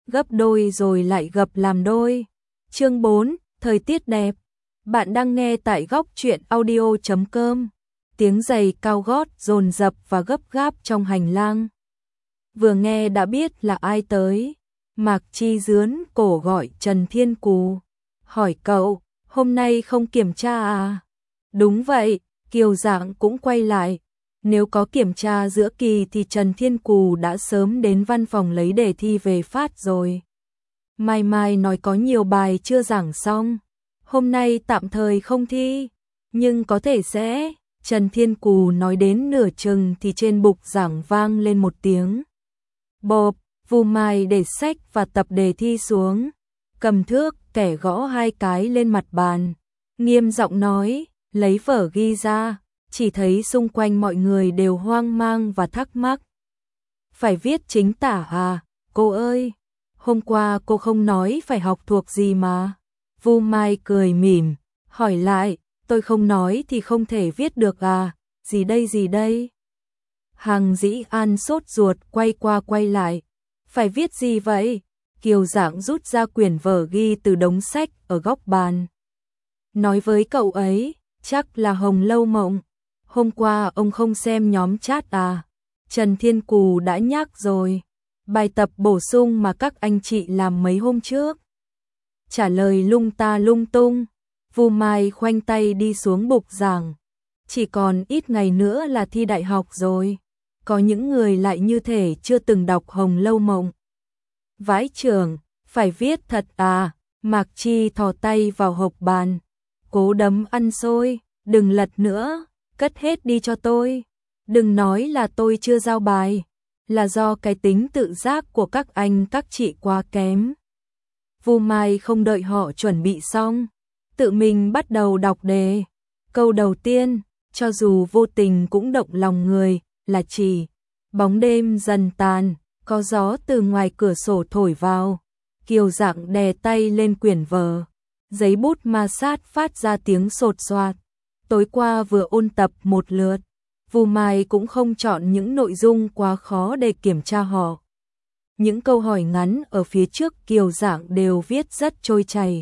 gấp đôi rồi lại gập làm đôi. Chương 4, thời tiết đẹp. Bạn đang nghe tại góc truyện audio.com. Tiếng giày cao gót dồn dập và gấp gáp trong hành lang. Vừa nghe đã biết là ai tới. Mạc Chi dướn cổ gọi Trần Thiên Cù. Hỏi cậu, hôm nay không kiểm tra à? Đúng vậy, Kiều Dạng cũng quay lại. Nếu có kiểm tra giữa kỳ thì Trần Thiên Cù đã sớm đến văn phòng lấy đề thi về phát rồi. Mai Mai nói có nhiều bài chưa giảng xong. Hôm nay tạm thời không thi, nhưng có thể sẽ. Trần Thiên Cù nói đến nửa chừng thì trên bục giảng vang lên một tiếng. Bộp, Vu Mai để sách và tập đề thi xuống. Cầm thước, kẻ gõ hai cái lên mặt bàn. Nghiêm giọng nói, lấy vở ghi ra. Chỉ thấy xung quanh mọi người đều hoang mang và thắc mắc. Phải viết chính tả à, cô ơi? Hôm qua cô không nói phải học thuộc gì mà. Vu Mai cười mỉm, hỏi lại, tôi không nói thì không thể viết được à, gì đây gì đây? Hằng Dĩ An sốt ruột quay qua quay lại, phải viết gì vậy? Kiều Dạng rút ra quyển vở ghi từ đống sách ở góc bàn. Nói với cậu ấy, chắc là Hồng Lâu Mộng. Hôm qua ông không xem nhóm chat à? Trần Thiên Cù đã nhắc rồi. Bài tập bổ sung mà các anh chị làm mấy hôm trước. Trả lời lung ta lung tung. Vu Mai khoanh tay đi xuống bục giảng. Chỉ còn ít ngày nữa là thi đại học rồi. Có những người lại như thể chưa từng đọc Hồng Lâu Mộng. Vãi chưởng, phải viết thật à? Mạc Chi thò tay vào hộc bàn. Cố đấm ăn xôi, đừng lật nữa, cất hết đi cho tôi. Đừng nói là tôi chưa giao bài, là do cái tính tự giác của các anh các chị quá kém. Vu Mai không đợi họ chuẩn bị xong, tự mình bắt đầu đọc đề. Câu đầu tiên, cho dù vô tình cũng động lòng người, là chỉ bóng đêm dần tàn, có gió từ ngoài cửa sổ thổi vào. Kiều Dạng đè tay lên quyển vở, giấy bút ma sát phát ra tiếng sột soạt. Tối qua vừa ôn tập một lượt, Vu Mai cũng không chọn những nội dung quá khó để kiểm tra họ. Những câu hỏi ngắn ở phía trước Kiều Dạng đều viết rất trôi chảy.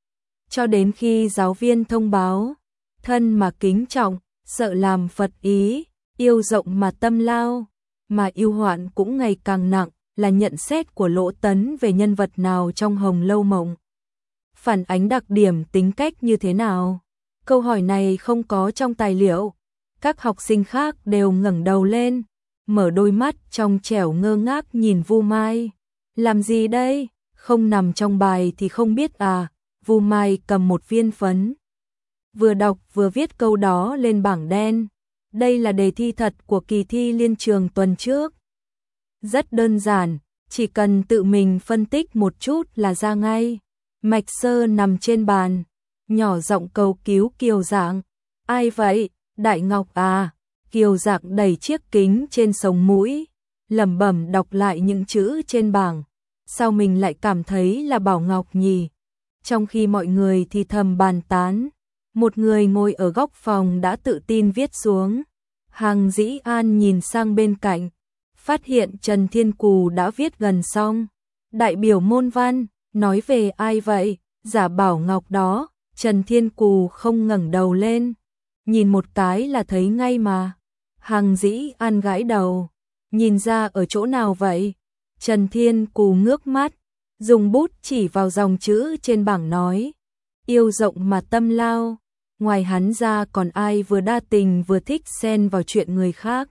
Cho đến khi giáo viên thông báo, thân mà kính trọng, sợ làm Phật ý, yêu rộng mà tâm lao, mà yêu hoạn cũng ngày càng nặng, là nhận xét của Lỗ Tấn về nhân vật nào trong Hồng Lâu Mộng. Phản ánh đặc điểm tính cách như thế nào? Câu hỏi này không có trong tài liệu. Các học sinh khác đều ngẩng đầu lên, mở đôi mắt trong trẻo ngơ ngác nhìn Vu Mai. Làm gì đây? Không nằm trong bài thì không biết à? Vu Mai cầm một viên phấn, vừa đọc vừa viết câu đó lên bảng đen. Đây là đề thi thật của kỳ thi liên trường tuần trước. Rất đơn giản, chỉ cần tự mình phân tích một chút là ra ngay. Mạch Sơ nằm trên bàn, nhỏ giọng cầu cứu Kiều Dạng. Ai vậy? Đại Ngọc à? Kiều Dạng đẩy chiếc kính trên sống mũi, lẩm bẩm đọc lại những chữ trên bảng. Sao mình lại cảm thấy là Bảo Ngọc nhỉ? Trong khi mọi người thì thầm bàn tán, một người ngồi ở góc phòng đã tự tin viết xuống. Hằng Dĩ An nhìn sang bên cạnh, phát hiện Trần Thiên Cù đã viết gần xong. Đại biểu môn văn, nói về ai vậy? Giả Bảo Ngọc đó. Trần Thiên Cù không ngẩng đầu lên, nhìn một cái là thấy ngay mà. Hằng Dĩ An gãi đầu, nhìn ra ở chỗ nào vậy? Trần Thiên Cù ngước mắt, dùng bút chỉ vào dòng chữ trên bảng nói, yêu rộng mà tâm lao. Ngoài hắn ra còn ai vừa đa tình vừa thích xen vào chuyện người khác?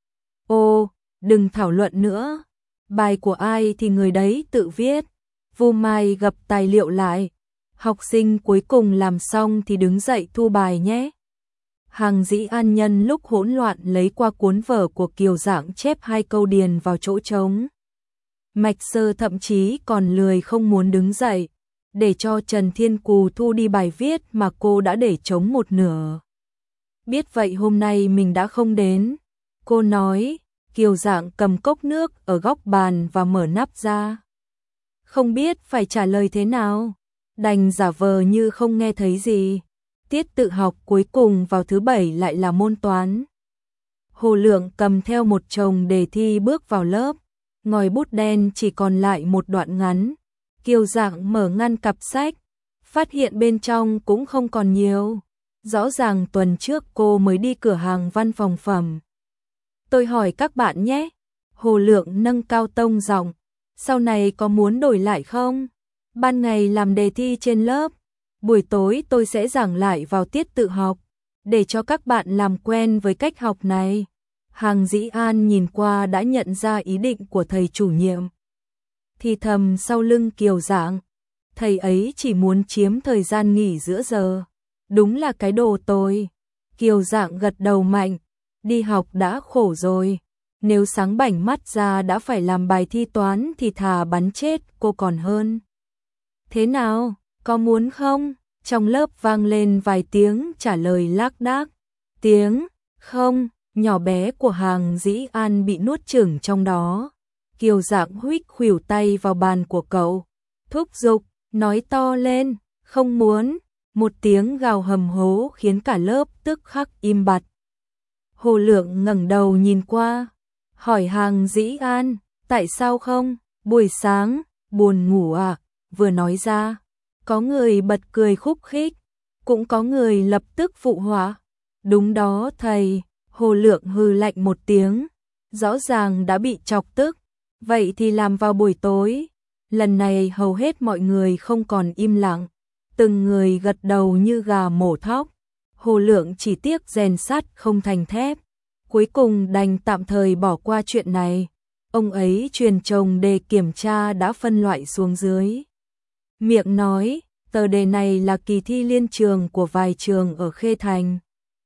Ô, đừng thảo luận nữa, bài của ai thì người đấy tự viết. Vu Mai gập tài liệu lại. Học sinh cuối cùng làm xong thì đứng dậy thu bài nhé. Hằng Dĩ An nhân lúc hỗn loạn lấy qua cuốn vở của Kiều Dạng chép hai câu điền vào chỗ trống. Mạch Sơ thậm chí còn lười không muốn đứng dậy, để cho Trần Thiên Cù thu đi bài viết mà cô đã để trống một nửa. Biết vậy hôm nay mình đã không đến. Cô nói. Kiều Dạng cầm cốc nước ở góc bàn và mở nắp ra. Không biết phải trả lời thế nào, đành giả vờ như không nghe thấy gì. Tiết tự học cuối cùng vào thứ Bảy lại là môn toán. Hồ Lượng cầm theo một chồng đề thi bước vào lớp, ngòi bút đen chỉ còn lại một đoạn ngắn. Kiều Dạng mở ngăn cặp sách, phát hiện bên trong cũng không còn nhiều. Rõ ràng tuần trước cô mới đi cửa hàng văn phòng phẩm. Tôi hỏi các bạn nhé. Hồ Lượng nâng cao tông giọng. Sau này có muốn đổi lại không? Ban ngày làm đề thi trên lớp, buổi tối tôi sẽ giảng lại vào tiết tự học, để cho các bạn làm quen với cách học này. Hàng Dĩ An nhìn qua đã nhận ra ý định của thầy chủ nhiệm. Thì thầm sau lưng Kiều Dạng, thầy ấy chỉ muốn chiếm thời gian nghỉ giữa giờ. Đúng là cái đồ tồi. Kiều Dạng gật đầu mạnh, đi học đã khổ rồi. Nếu sáng bảnh mắt ra đã phải làm bài thi toán thì thà bắn chết cô còn hơn. Thế nào, có muốn không? Trong lớp vang lên vài tiếng trả lời lác đác. Tiếng không nhỏ bé của Hàng Dĩ An bị nuốt chửng trong đó. Kiều Dạng huých khuỷu tay vào bàn của cậu, thúc giục, nói to lên, không muốn. Một tiếng gào hầm hố khiến cả lớp tức khắc im bặt. Hồ Lượng ngẩng đầu nhìn qua, hỏi Hàng Dĩ An, tại sao không? Buổi sáng, buồn ngủ à? Vừa nói ra, có người bật cười khúc khích, cũng có người lập tức phụ họa. Đúng đó thầy. Hồ Lượng hừ lạnh một tiếng, rõ ràng đã bị chọc tức. Vậy thì làm vào buổi tối. Lần này hầu hết mọi người không còn im lặng, từng người gật đầu như gà mổ thóc. Hồ Lượng chỉ tiếc rèn sắt không thành thép, cuối cùng đành tạm thời bỏ qua chuyện này. Ông ấy truyền chồng đề kiểm tra đã phân loại xuống dưới. Miệng nói, tờ đề này là kỳ thi liên trường của vài trường ở Khê Thành.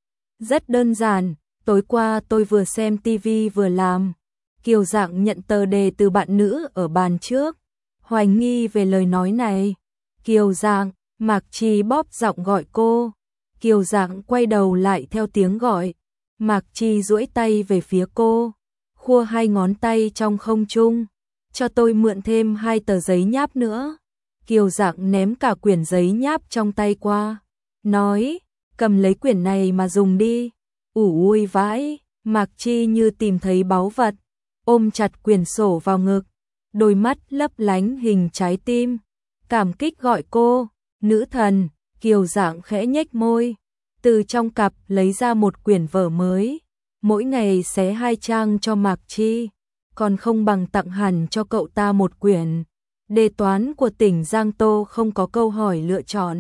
Rất đơn giản, tối qua tôi vừa xem tivi vừa làm. Kiều Dạng nhận tờ đề từ bạn nữ ở bàn trước, hoài nghi về lời nói này. Kiều Dạng, Mạc Chi bóp giọng gọi cô. Kiều Dạng quay đầu lại theo tiếng gọi. Mạc Chi duỗi tay về phía cô, khua hai ngón tay trong không trung. Cho tôi mượn thêm 2 tờ giấy nháp nữa. Kiều Dạng ném cả quyển giấy nháp trong tay qua, nói, cầm lấy quyển này mà dùng đi. Ui vãi, Mạc Chi như tìm thấy báu vật, ôm chặt quyển sổ vào ngực, đôi mắt lấp lánh hình trái tim, cảm kích gọi cô, nữ thần. Kiều Dạng khẽ nhếch môi, từ trong cặp lấy ra một quyển vở mới, mỗi ngày xé 2 trang cho Mạc Chi, còn không bằng tặng hẳn cho cậu ta một quyển. Đề toán của tỉnh Giang Tô không có câu hỏi lựa chọn.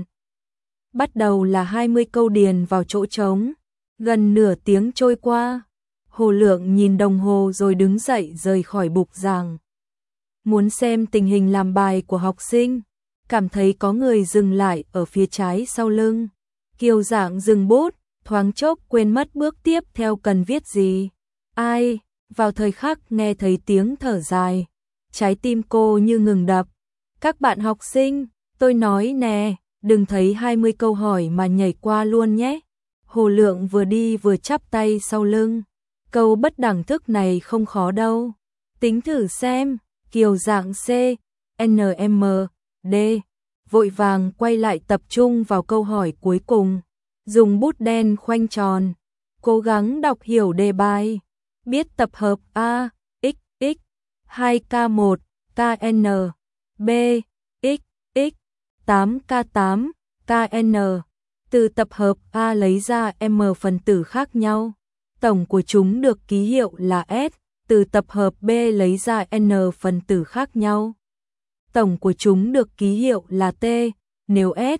Bắt đầu là 20 câu điền vào chỗ trống. Gần nửa tiếng trôi qua, Hồ Lượng nhìn đồng hồ rồi đứng dậy rời khỏi bục giảng. Muốn xem tình hình làm bài của học sinh, cảm thấy có người dừng lại ở phía trái sau lưng. Kiều Dạng dừng bút, thoáng chốc quên mất bước tiếp theo cần viết gì. Ai? Vào thời khắc nghe thấy tiếng thở dài, trái tim cô như ngừng đập. Các bạn học sinh, tôi nói nè, đừng thấy 20 câu hỏi mà nhảy qua luôn nhé. Hồ Lượng vừa đi vừa chắp tay sau lưng. Câu bất đẳng thức này không khó đâu. Tính thử xem. Kiều Dạng C, NM, D. Vội vàng quay lại tập trung vào câu hỏi cuối cùng. Dùng bút đen khoanh tròn, cố gắng đọc hiểu đề bài. Biết tập hợp A, X, X, 2K1, KN, B, X, X, 8K8, KN. Từ tập hợp A lấy ra M phần tử khác nhau. Tổng của chúng được ký hiệu là S. Từ tập hợp B lấy ra N phần tử khác nhau. Tổng của chúng được ký hiệu là T. Nếu S,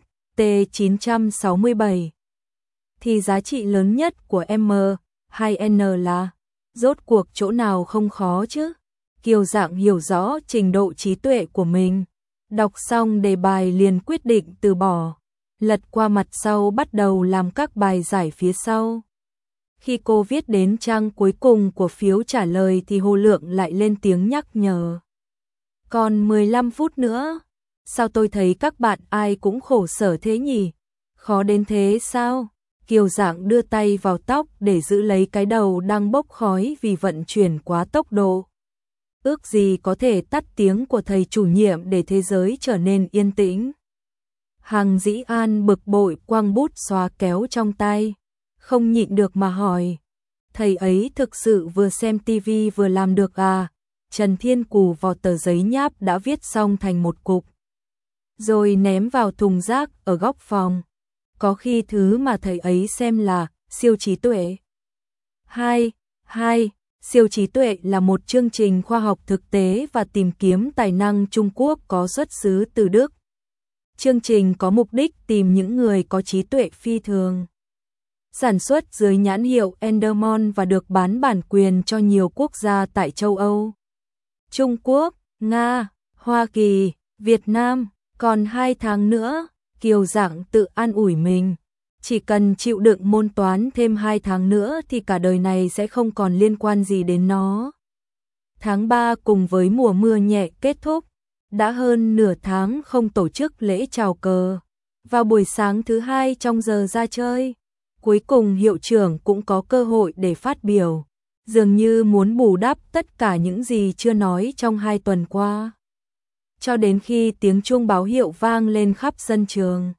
T967, thì giá trị lớn nhất của M, hay N là? Rốt cuộc chỗ nào không khó chứ? Kiều Dạng hiểu rõ trình độ trí tuệ của mình. Đọc xong đề bài liền quyết định từ bỏ. Lật qua mặt sau bắt đầu làm các bài giải phía sau. Khi cô viết đến trang cuối cùng của phiếu trả lời thì Hồ Lượng lại lên tiếng nhắc nhở. Còn 15 phút nữa. Sao tôi thấy các bạn ai cũng khổ sở thế nhỉ? Khó đến thế sao? Kiều Dạng đưa tay vào tóc để giữ lấy cái đầu đang bốc khói vì vận chuyển quá tốc độ. Ước gì có thể tắt tiếng của thầy chủ nhiệm để thế giới trở nên yên tĩnh. Hàng Dĩ An bực bội quăng bút xóa kéo trong tay, không nhịn được mà hỏi. Thầy ấy thực sự vừa xem tivi vừa làm được à? Trần Thiên Cù vò tờ giấy nháp đã viết xong thành một cục, rồi ném vào thùng rác ở góc phòng. Có khi thứ mà thầy ấy xem là siêu trí tuệ. Siêu trí tuệ là một chương trình khoa học thực tế và tìm kiếm tài năng Trung Quốc có xuất xứ từ Đức. Chương trình có mục đích tìm những người có trí tuệ phi thường. Sản xuất dưới nhãn hiệu Endermon và được bán bản quyền cho nhiều quốc gia tại châu Âu, Trung Quốc, Nga, Hoa Kỳ, Việt Nam. Còn 2 tháng nữa, Kiều Dạng tự an ủi mình. Chỉ cần chịu đựng môn toán thêm 2 tháng nữa thì cả đời này sẽ không còn liên quan gì đến nó. Tháng 3 cùng với mùa mưa nhẹ kết thúc, đã hơn nửa tháng không tổ chức lễ chào cờ. Vào buổi sáng thứ 2 trong giờ ra chơi, cuối cùng hiệu trưởng cũng có cơ hội để phát biểu, dường như muốn bù đắp tất cả những gì chưa nói trong 2 tuần qua. Cho đến khi tiếng chuông báo hiệu vang lên khắp sân trường,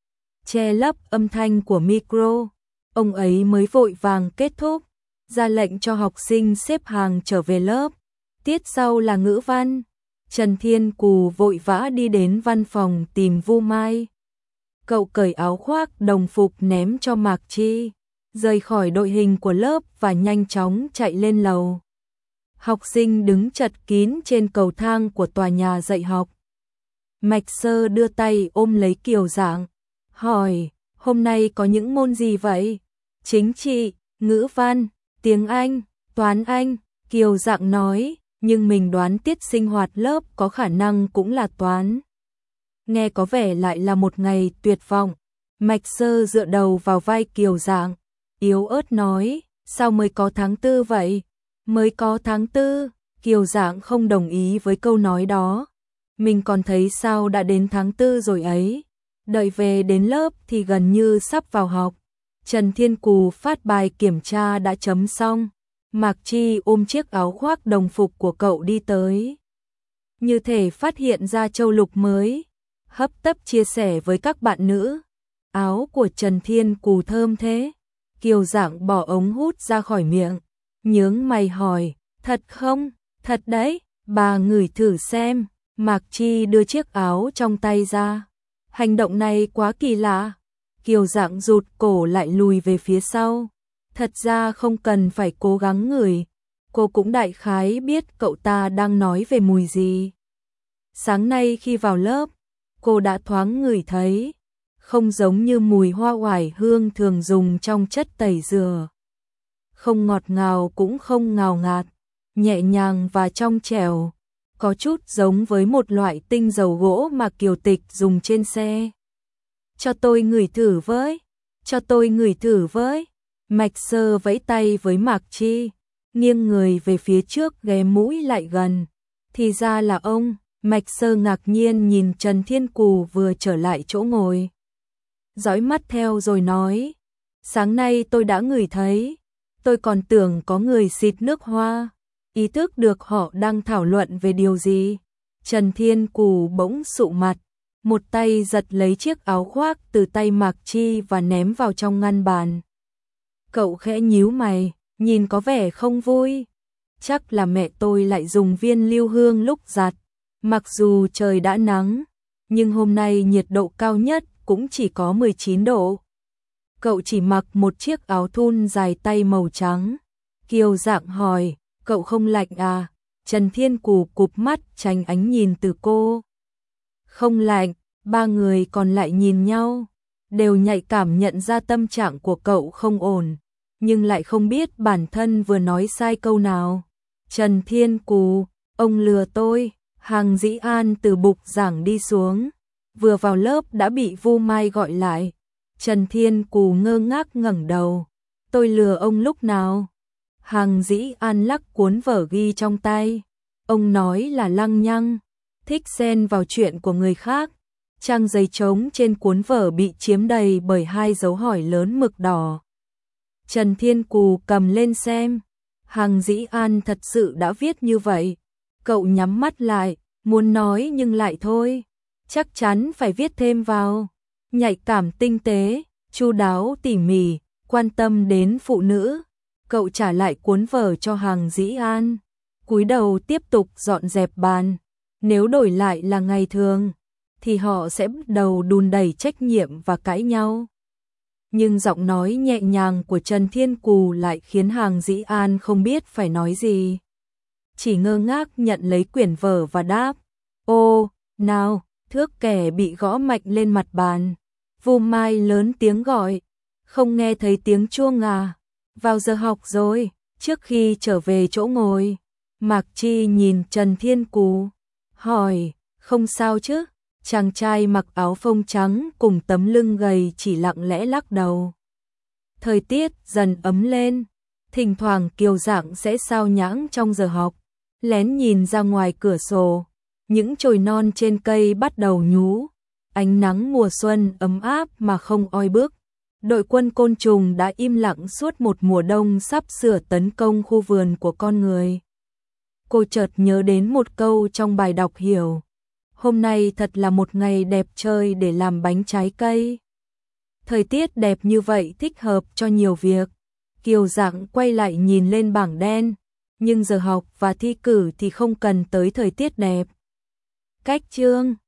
che lấp âm thanh của micro, ông ấy mới vội vàng kết thúc, ra lệnh cho học sinh xếp hàng trở về lớp. Tiết sau là ngữ văn. Trần Thiên Cù vội vã đi đến văn phòng tìm Vu Mai. Cậu cởi áo khoác đồng phục ném cho Mạc Chi, rời khỏi đội hình của lớp và nhanh chóng chạy lên lầu. Học sinh đứng chật kín trên cầu thang của tòa nhà dạy học. Mạch Sơ đưa tay ôm lấy Kiều Dạng, hỏi, hôm nay có những môn gì vậy? Chính trị, ngữ văn, tiếng Anh, toán Anh. Kiều Dạng nói, nhưng mình đoán tiết sinh hoạt lớp có khả năng cũng là toán. Nghe có vẻ lại là một ngày tuyệt vọng. Mạch Sơ dựa đầu vào vai Kiều Dạng, yếu ớt nói, sao mới có tháng 4 vậy? Mới có tháng 4, Kiều Dạng không đồng ý với câu nói đó. Mình còn thấy sao đã đến tháng 4 rồi ấy. Đợi về đến lớp thì gần như sắp vào học. Trần Thiên Cù phát bài kiểm tra đã chấm xong. Mạc Chi ôm chiếc áo khoác đồng phục của cậu đi tới, như thể phát hiện ra châu lục mới, hấp tấp chia sẻ với các bạn nữ. Áo của Trần Thiên Cù thơm thế. Kiều Dạng bỏ ống hút ra khỏi miệng, nhướng mày hỏi, thật không? Thật đấy, bà ngửi thử xem. Mạc Chi đưa chiếc áo trong tay ra. Hành động này quá kỳ lạ. Kiều Dạng rụt cổ lại lùi về phía sau. Thật ra không cần phải cố gắng ngửi, cô cũng đại khái biết cậu ta đang nói về mùi gì. Sáng nay khi vào lớp, cô đã thoáng ngửi thấy, không giống như mùi hoa oải hương thường dùng trong chất tẩy rửa. Không ngọt ngào cũng không ngào ngạt, nhẹ nhàng và trong trẻo, có chút giống với một loại tinh dầu gỗ mà Kiều Tịch dùng trên xe. Cho tôi ngửi thử với, cho tôi ngửi thử với. Mạch Sơ vẫy tay với Mạc Chi, nghiêng người về phía trước ghé mũi lại gần. Thì ra là ông. Mạch Sơ ngạc nhiên nhìn Trần Thiên Cù vừa trở lại chỗ ngồi, dõi mắt theo rồi nói, sáng nay tôi đã ngửi thấy, tôi còn tưởng có người xịt nước hoa. Ý thức được họ đang thảo luận về điều gì. Trần Thiên Cù bỗng sụ mặt, một tay giật lấy chiếc áo khoác từ tay Mạc Chi và ném vào trong ngăn bàn. Cậu khẽ nhíu mày, nhìn có vẻ không vui. Chắc là mẹ tôi lại dùng viên lưu hương lúc giặt. Mặc dù trời đã nắng, nhưng hôm nay nhiệt độ cao nhất cũng chỉ có 19 độ. Cậu chỉ mặc một chiếc áo thun dài tay màu trắng. Kiều Dạng hỏi, cậu không lạnh à? Trần Thiên Cù cụp mắt tránh ánh nhìn từ cô. Không lạnh. Ba người còn lại nhìn nhau, đều nhạy cảm nhận ra tâm trạng của cậu không ổn, nhưng lại không biết bản thân vừa nói sai câu nào. Trần Thiên Cù, ông lừa tôi. Hàng Dĩ An từ bục giảng đi xuống, vừa vào lớp đã bị Vu Mai gọi lại. Trần Thiên Cù ngơ ngác ngẩng đầu, tôi lừa ông lúc nào? Hàng Dĩ An lắc cuốn vở ghi trong tay, ông nói là lăng nhăng, thích xen vào chuyện của người khác. Trang giấy trống trên cuốn vở bị chiếm đầy bởi 2 dấu hỏi lớn mực đỏ. Trần Thiên Cù cầm lên xem, Hàng Dĩ An thật sự đã viết như vậy. Cậu nhắm mắt lại, muốn nói nhưng lại thôi, chắc chắn phải viết thêm vào. Nhạy cảm tinh tế, chu đáo tỉ mỉ, quan tâm đến phụ nữ. Cậu trả lại cuốn vở cho Hàng Dĩ An. cúi đầu tiếp tục dọn dẹp bàn. Nếu đổi lại là ngày thường, thì họ sẽ bắt đầu đùn đẩy trách nhiệm và cãi nhau. Nhưng giọng nói nhẹ nhàng của Trần Thiên Cù lại khiến Hàng Dĩ An không biết phải nói gì. Chỉ ngơ ngác nhận lấy quyển vở và đáp, ô, nào, thước kẻ bị gõ mạnh lên mặt bàn. Vu Mai lớn tiếng gọi, không nghe thấy tiếng chuông à, vào giờ học rồi. Trước khi trở về chỗ ngồi, Mạc Chi nhìn Trần Thiên Cù, hỏi, không sao chứ? Chàng trai mặc áo phông trắng cùng tấm lưng gầy chỉ lặng lẽ lắc đầu. Thời tiết dần ấm lên, thỉnh thoảng Kiều Dạng sẽ sao nhãng trong giờ học, lén nhìn ra ngoài cửa sổ, những chồi non trên cây bắt đầu nhú, ánh nắng mùa xuân ấm áp mà không oi bức. Đội quân côn trùng đã im lặng suốt một mùa đông sắp sửa tấn công khu vườn của con người. Cô chợt nhớ đến một câu trong bài đọc hiểu. Hôm nay thật là một ngày đẹp trời để làm bánh trái cây. Thời tiết đẹp như vậy thích hợp cho nhiều việc. Kiều Dạng quay lại nhìn lên bảng đen, nhưng giờ học và thi cử thì không cần tới thời tiết đẹp. Cách chương